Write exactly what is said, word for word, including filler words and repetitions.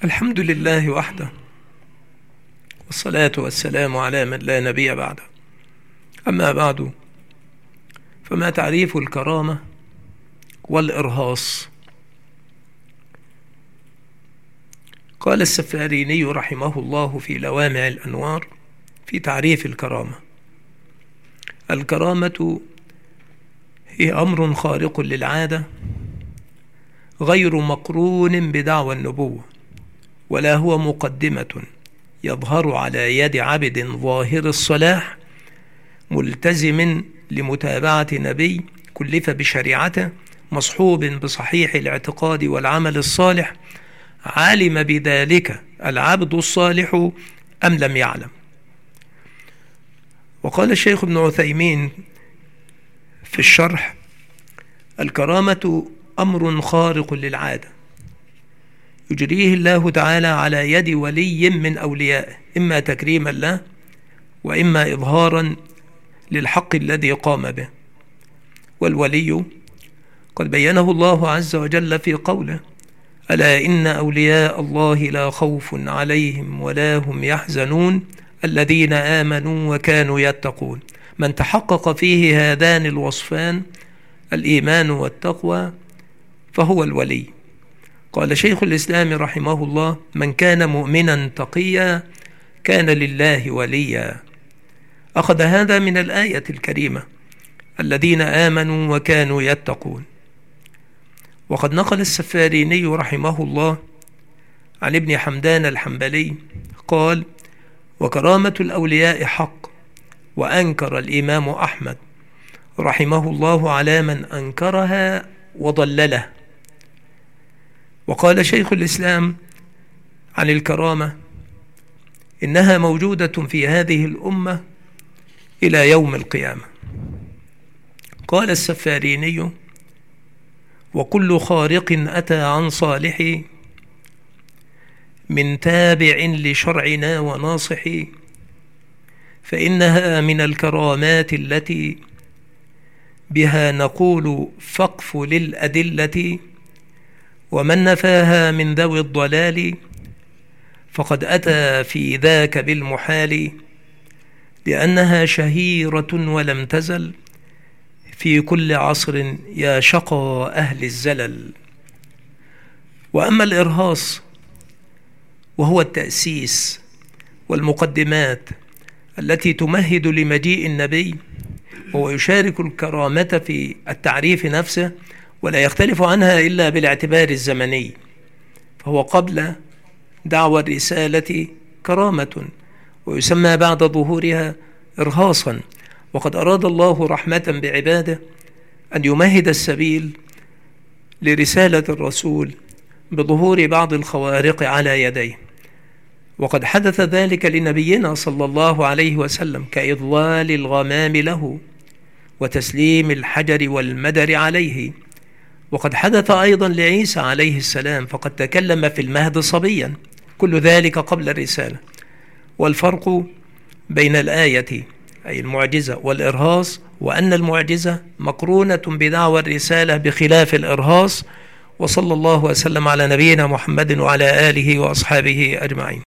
الحمد لله وحده، والصلاة والسلام على من لا نبي بعده. أما بعد، فما تعريف الكرامة والإرهاص؟ قال السفاريني رحمه الله في لوامع الأنوار في تعريف الكرامة: الكرامة هي أمر خارق للعادة غير مقرون بدعوى النبوة، ولا هو مقدمة يظهر على يد عبد ظاهر الصلاح ملتزم لمتابعة نبي كلف بشريعته، مصحوب بصحيح الاعتقاد والعمل الصالح، علم بذلك العبد الصالح أم لم يعلم. وقال الشيخ ابن عثيمين في الشرح: الكرامة أمر خارق للعادة يجريه الله تعالى على يد ولي من أوليائه، إما تكريما له وإما إظهارا للحق الذي قام به. والولي قد بينه الله عز وجل في قوله: ألا إن أولياء الله لا خوف عليهم ولا هم يحزنون الذين آمنوا وكانوا يتقون. من تحقق فيه هذان الوصفان، الإيمان والتقوى، فهو الولي. قال شيخ الإسلام رحمه الله: من كان مؤمنا تقيا كان لله وليا. أخذ هذا من الآية الكريمة: الذين آمنوا وكانوا يتقون. وقد نقل السفاريني رحمه الله عن ابن حمدان الحنبلي قال: وكرامة الأولياء حق، وأنكر الإمام أحمد رحمه الله على من أنكرها وضلله. وقال شيخ الإسلام عن الكرامة: إنها موجودة في هذه الأمة إلى يوم القيامة. قال السفاريني: وكل خارق أتى عن صالح من تابع لشرعنا وناصح، فإنها من الكرامات التي بها نقول فقف للأدلة، ومن نفاها من ذوي الضلال فقد أتى في ذاك بالمحال، لأنها شهيرة ولم تزل في كل عصر يا شقى أهل الزلل. وأما الإرهاص وهو التأسيس والمقدمات التي تمهد لمجيء النبي، وهو يشارك الكرامة في التعريف نفسه ولا يختلف عنها إلا بالاعتبار الزمني، فهو قبل دعوى الرسالة كرامة، ويسمى بعد ظهورها إرهاصا. وقد أراد الله رحمة بعباده أن يمهد السبيل لرسالة الرسول بظهور بعض الخوارق على يديه، وقد حدث ذلك لنبينا صلى الله عليه وسلم كإضلال الغمام له وتسليم الحجر والمدر عليه. وقد حدث أيضا لعيسى عليه السلام، فقد تكلم في المهد صبيا، كل ذلك قبل الرسالة. والفرق بين الآية أي المعجزة والإرهاص، وأن المعجزة مقرونة بدعوى الرسالة بخلاف الإرهاص. وصلى الله وسلم على نبينا محمد وعلى آله وأصحابه أجمعين.